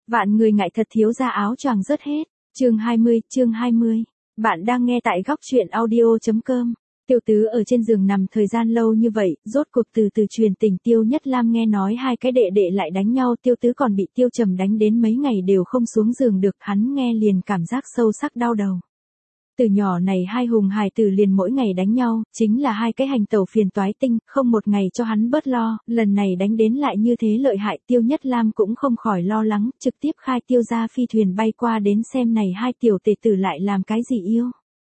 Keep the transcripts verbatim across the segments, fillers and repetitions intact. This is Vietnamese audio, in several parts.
Vạn người ngại thật thiếu gia áo choàng rớt hết. Chương hai mươi, chương hai mươi. Bạn đang nghe tại góc truyện audio chấm com. Tiêu Tứ ở trên giường nằm thời gian lâu như vậy, rốt cuộc từ từ truyền tình Tiêu Nhất Lam nghe nói hai cái đệ đệ lại đánh nhau, Tiêu Tứ còn bị Tiêu Trầm đánh đến mấy ngày đều không xuống giường được, hắn nghe liền cảm giác sâu sắc đau đầu. Từ nhỏ này hai hùng hài tử liền mỗi ngày đánh nhau, chính là hai cái hành tẩu phiền toái tinh, không một ngày cho hắn bớt lo, lần này đánh đến lại như thế lợi hại, Tiêu Nhất Lam cũng không khỏi lo lắng, trực tiếp khai Tiêu gia phi thuyền bay qua đến xem này hai tiểu tể tử lại làm cái gì yêu.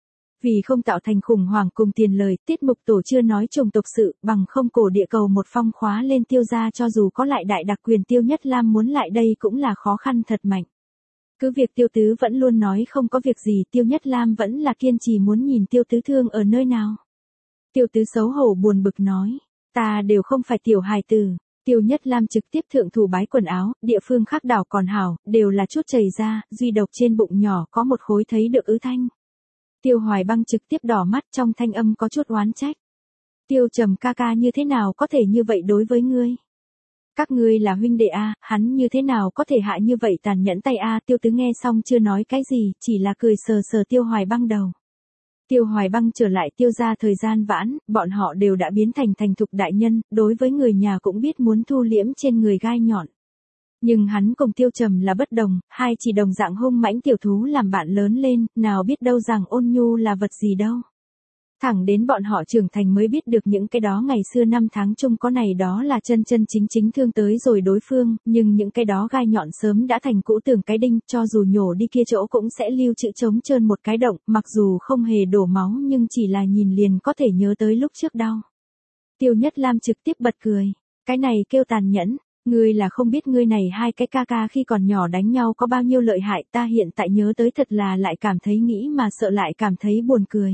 Vì không tạo thành khủng hoảng cùng tiền lời, tiết mục tổ chưa nói chủng tộc sự, bằng không cổ địa cầu một phong khóa lên Tiêu gia, cho dù có lại đại đặc quyền Tiêu Nhất Lam muốn lại đây cũng là khó khăn thật mạnh. Cứ việc Tiêu Tứ vẫn luôn nói không có việc gì, Tiêu Nhất Lam vẫn là kiên trì muốn nhìn Tiêu Tứ thương ở nơi nào. Tiêu Tứ xấu hổ buồn bực nói, ta đều không phải tiểu hài tử. Tiêu Nhất Lam trực tiếp thượng thủ bái quần áo, địa phương khác đảo còn hảo, đều là chút chảy ra, duy độc trên bụng nhỏ có một khối thấy được ứ thanh. Tiêu Hoài Băng trực tiếp đỏ mắt, trong thanh âm có chút oán trách. Tiêu Trầm ca ca như thế nào có thể như vậy đối với ngươi? Các ngươi là huynh đệ a, hắn như thế nào có thể hạ như vậy tàn nhẫn tay a? Tiêu Tứ nghe xong chưa nói cái gì, chỉ là cười sờ sờ Tiêu Hoài Băng đầu. Tiêu Hoài Băng trở lại Tiêu gia thời gian vãn, bọn họ đều đã biến thành thành thục đại nhân, đối với người nhà cũng biết muốn thu liễm trên người gai nhọn. Nhưng hắn cùng Tiêu Trầm là bất đồng, hai chỉ đồng dạng hung mãnh tiểu thú làm bạn lớn lên, nào biết đâu rằng ôn nhu là vật gì đâu. Thẳng đến bọn họ trưởng thành mới biết được những cái đó ngày xưa năm tháng chung có này đó là chân chân chính chính thương tới rồi đối phương, nhưng những cái đó gai nhọn sớm đã thành cũ tường cái đinh, cho dù nhổ đi kia chỗ cũng sẽ lưu trữ trống trơn một cái động, mặc dù không hề đổ máu nhưng chỉ là nhìn liền có thể nhớ tới lúc trước đau. Tiêu Nhất Lam trực tiếp bật cười, cái này kêu tàn nhẫn, ngươi là không biết ngươi này hai cái ca ca khi còn nhỏ đánh nhau có bao nhiêu lợi hại, ta hiện tại nhớ tới thật là lại cảm thấy nghĩ mà sợ lại cảm thấy buồn cười.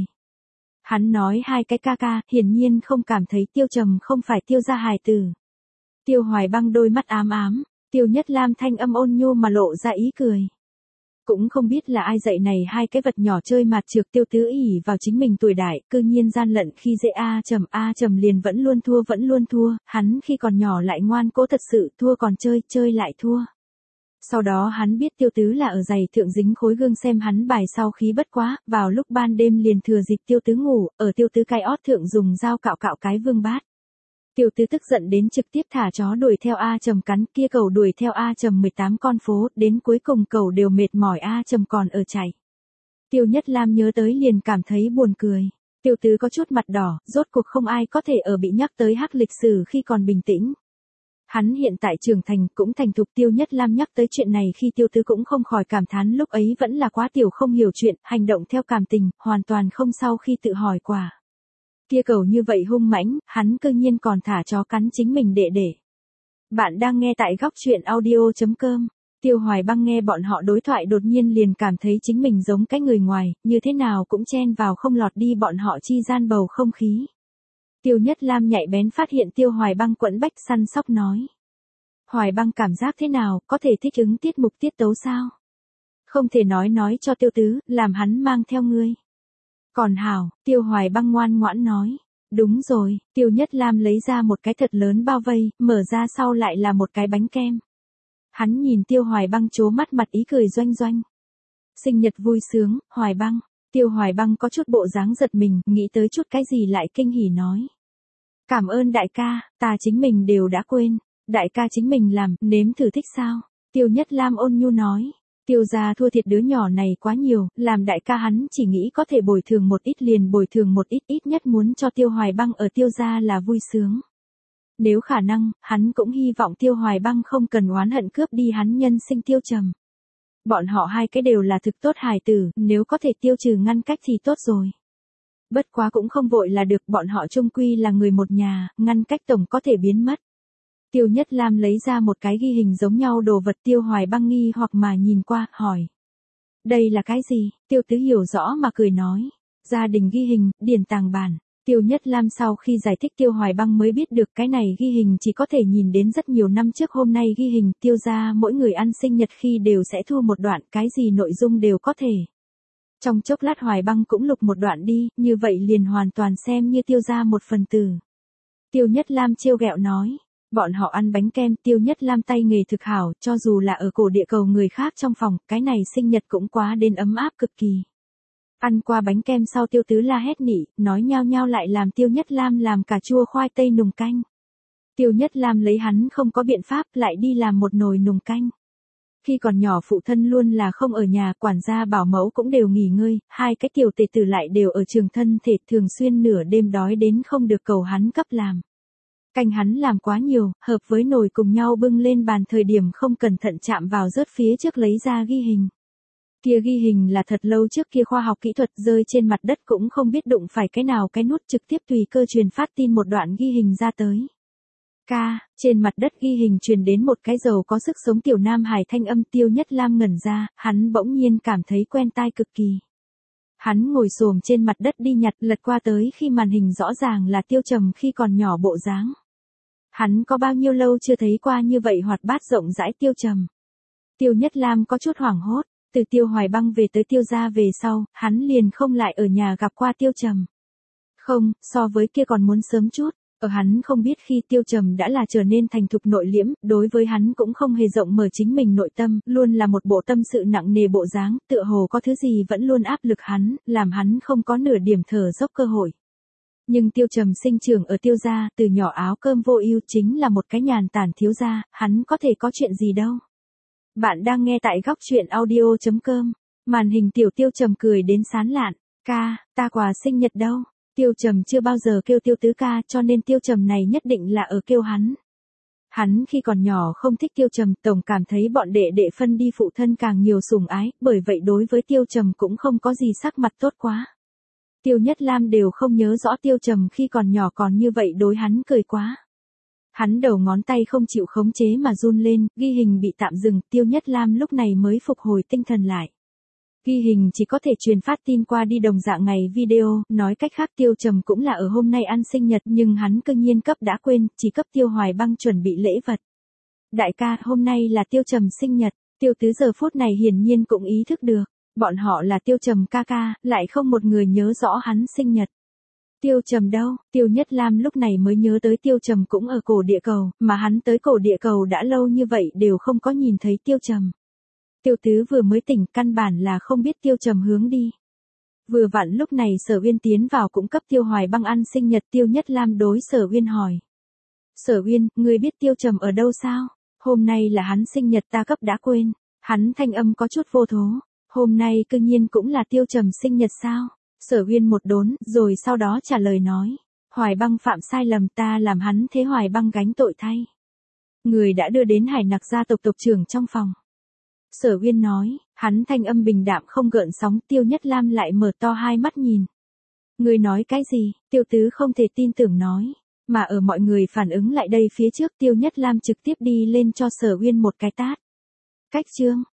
Hắn nói hai cái ca ca, hiển nhiên không cảm thấy Tiêu Trầm không phải Tiêu gia hài tử. Tiêu Hoài Băng đôi mắt ám ám, Tiêu Nhất Lam thanh âm ôn nhu mà lộ ra ý cười. Cũng không biết là ai dạy này hai cái vật nhỏ chơi mạt trược. Tiêu Tứ ỷ vào chính mình tuổi đại, cư nhiên gian lận khi dễ A Trầm, A Trầm liền vẫn luôn thua vẫn luôn thua, hắn khi còn nhỏ lại ngoan cố thật sự, thua còn chơi, chơi lại thua. Sau đó hắn biết Tiêu Tứ là ở giày thượng dính khối gương xem hắn bài sau khí bất quá, vào lúc ban đêm liền thừa dịp Tiêu Tứ ngủ, ở Tiêu Tứ cái ót thượng dùng dao cạo cạo cái vương bát. Tiêu Tứ tức giận đến trực tiếp thả chó đuổi theo A Trầm cắn, kia cẩu đuổi theo A Trầm mười tám con phố, đến cuối cùng cẩu đều mệt mỏi, A Trầm còn ở chạy. Tiêu Nhất Lam nhớ tới liền cảm thấy buồn cười. Tiêu Tứ có chút mặt đỏ, rốt cuộc không ai có thể ở bị nhắc tới hắc lịch sử khi còn bình tĩnh. Hắn hiện tại trưởng thành cũng thành thục. Tiêu Nhất Lam nhắc tới chuyện này khi Tiêu Tứ cũng không khỏi cảm thán lúc ấy vẫn là quá tiểu không hiểu chuyện, hành động theo cảm tình, hoàn toàn không sau khi tự hỏi quả. Kia cẩu như vậy hung mãnh, hắn cư nhiên còn thả chó cắn chính mình đệ đệ. Bạn đang nghe tại góc truyện audio chấm com. Tiêu Hoài Băng nghe bọn họ đối thoại đột nhiên liền cảm thấy chính mình giống cái người ngoài, như thế nào cũng chen vào không lọt đi bọn họ chi gian bầu không khí. Tiêu Nhất Lam nhạy bén phát hiện Tiêu Hoài Băng quẫn bách săn sóc nói. Hoài Băng cảm giác thế nào, có thể thích ứng tiết mục tiết tấu sao? Không thể nói nói cho Tiêu Tứ, làm hắn mang theo ngươi. Còn hảo, Tiêu Hoài Băng ngoan ngoãn nói. Đúng rồi, Tiêu Nhất Lam lấy ra một cái thật lớn bao vây, mở ra sau lại là một cái bánh kem. Hắn nhìn Tiêu Hoài Băng trố mắt mặt ý cười doanh doanh. Sinh nhật vui sướng, Hoài Băng. Tiêu Hoài Băng có chút bộ dáng giật mình, nghĩ tới chút cái gì lại kinh hỉ nói. Cảm ơn đại ca, ta chính mình đều đã quên. Đại ca chính mình làm, nếm thử thích sao? Tiêu Nhất Lam ôn nhu nói. Tiêu gia thua thiệt đứa nhỏ này quá nhiều, làm đại ca hắn chỉ nghĩ có thể bồi thường một ít liền bồi thường một ít, ít nhất muốn cho Tiêu Hoài Băng ở Tiêu gia là vui sướng. Nếu khả năng, hắn cũng hy vọng Tiêu Hoài Băng không cần oán hận cướp đi hắn nhân sinh Tiêu Trầm. Bọn họ hai cái đều là thực tốt hài tử, nếu có thể tiêu trừ ngăn cách thì tốt rồi. Bất quá cũng không vội là được, bọn họ chung quy là người một nhà, ngăn cách tổng có thể biến mất. Tiêu Nhất Lam lấy ra một cái ghi hình giống nhau đồ vật. Tiêu Hoài Băng nghi hoặc mà nhìn qua, hỏi. Đây là cái gì? Tiêu Tứ hiểu rõ mà cười nói. Gia đình ghi hình, điển tàng bản. Tiêu Nhất Lam sau khi giải thích Tiêu Hoài Băng mới biết được cái này ghi hình chỉ có thể nhìn đến rất nhiều năm trước. Hôm nay ghi hình Tiêu gia mỗi người ăn sinh nhật khi đều sẽ thu một đoạn, cái gì nội dung đều có thể. Trong chốc lát Hoài Băng cũng lục một đoạn đi, như vậy liền hoàn toàn xem như Tiêu gia một phần tử. Tiêu Nhất Lam trêu ghẹo nói. Bọn họ ăn bánh kem, Tiêu Nhất Lam tay nghề thực hảo, cho dù là ở cổ địa cầu người khác trong phòng, cái này sinh nhật cũng quá đến ấm áp cực kỳ. Ăn qua bánh kem sau Tiêu Tứ la hét nỉ, nói nhao nhao lại làm Tiêu Nhất Lam làm cà chua khoai tây nùng canh. Tiêu Nhất Lam lấy hắn không có biện pháp lại đi làm một nồi nùng canh. Khi còn nhỏ phụ thân luôn là không ở nhà, quản gia bảo mẫu cũng đều nghỉ ngơi, hai cái tiểu tề tử lại đều ở trường thân thể, thường xuyên nửa đêm đói đến không được cầu hắn cấp làm. Canh hắn làm quá nhiều, hợp với nồi cùng nhau bưng lên bàn thời điểm không cẩn thận chạm vào rớt phía trước lấy ra ghi hình. Kia ghi hình là thật lâu trước kia khoa học kỹ thuật rơi trên mặt đất cũng không biết đụng phải cái nào cái nút trực tiếp tùy cơ truyền phát tin một đoạn ghi hình ra tới. Ca, trên mặt đất ghi hình truyền đến một cái giàu có sức sống tiểu nam hài thanh âm. Tiêu Nhất Lam ngẩn ra, hắn bỗng nhiên cảm thấy quen tai cực kỳ. Hắn ngồi xổm trên mặt đất đi nhặt lật qua tới khi màn hình rõ ràng là Tiêu Trầm khi còn nhỏ bộ dáng. Hắn có bao nhiêu lâu chưa thấy qua như vậy hoạt bát rộng rãi Tiêu Trầm. Tiêu Nhất Lam có chút hoảng hốt, từ Tiêu Hoài Băng về tới Tiêu gia về sau, hắn liền không lại ở nhà gặp qua Tiêu Trầm. Không, so với kia còn muốn sớm chút. Ở hắn không biết khi Tiêu Trầm đã là trở nên thành thục nội liễm, đối với hắn cũng không hề rộng mở chính mình nội tâm, luôn là một bộ tâm sự nặng nề bộ dáng, tựa hồ có thứ gì vẫn luôn áp lực hắn, làm hắn không có nửa điểm thở dốc cơ hội. Nhưng Tiêu Trầm sinh trưởng ở Tiêu gia, từ nhỏ áo cơm vô ưu, chính là một cái nhàn tản thiếu gia, hắn có thể có chuyện gì đâu. Bạn đang nghe tại góc truyện audio chấm com, màn hình tiểu Tiêu Trầm cười đến sán lạn, ca, ta quà sinh nhật đâu. Tiêu Trầm chưa bao giờ kêu Tiêu Tứ ca, cho nên Tiêu Trầm này nhất định là ở kêu hắn. Hắn khi còn nhỏ không thích Tiêu Trầm, tổng cảm thấy bọn đệ đệ phân đi phụ thân càng nhiều sủng ái, bởi vậy đối với Tiêu Trầm cũng không có gì sắc mặt tốt quá. Tiêu Nhất Lam đều không nhớ rõ Tiêu Trầm khi còn nhỏ còn như vậy đối hắn cười quá. Hắn đầu ngón tay không chịu khống chế mà run lên, ghi hình bị tạm dừng, Tiêu Nhất Lam lúc này mới phục hồi tinh thần lại. Ghi hình chỉ có thể truyền phát tin qua đi đồng dạng ngày video, nói cách khác Tiêu Trầm cũng là ở hôm nay ăn sinh nhật nhưng hắn cương nhiên cấp đã quên, chỉ cấp Tiêu Hoài Băng chuẩn bị lễ vật. Đại ca, hôm nay là Tiêu Trầm sinh nhật, Tiêu Tứ giờ phút này hiển nhiên cũng ý thức được, bọn họ là Tiêu Trầm ca ca, lại không một người nhớ rõ hắn sinh nhật. Tiêu Trầm đâu, Tiêu Nhất Lam lúc này mới nhớ tới Tiêu Trầm cũng ở cổ địa cầu, mà hắn tới cổ địa cầu đã lâu như vậy đều không có nhìn thấy Tiêu Trầm. Tiêu Tứ vừa mới tỉnh, căn bản là không biết Tiêu Trầm hướng đi. Vừa vặn lúc này Sở Uyên tiến vào cũng cấp Tiêu Hoài Băng ăn sinh nhật. Tiêu Nhất Lam đối Sở Uyên hỏi. Sở Uyên, ngươi biết Tiêu Trầm ở đâu sao? Hôm nay là hắn sinh nhật ta cấp đã quên. Hắn thanh âm có chút vô thố. Hôm nay cương nhiên cũng là Tiêu Trầm sinh nhật sao? Sở Uyên một đốn, rồi sau đó trả lời nói. Hoài Băng phạm sai lầm, ta làm hắn thế Hoài Băng gánh tội thay. Người đã đưa đến Hải Nặc gia tộc tộc trưởng trong phòng. Sở Uyên nói, hắn thanh âm bình đạm không gợn sóng. Tiêu Nhất Lam lại mở to hai mắt nhìn. Người nói cái gì? Tiêu Tứ không thể tin tưởng nói. Mà ở mọi người phản ứng lại đây phía trước Tiêu Nhất Lam trực tiếp đi lên cho Sở Uyên một cái tát. Cách chương,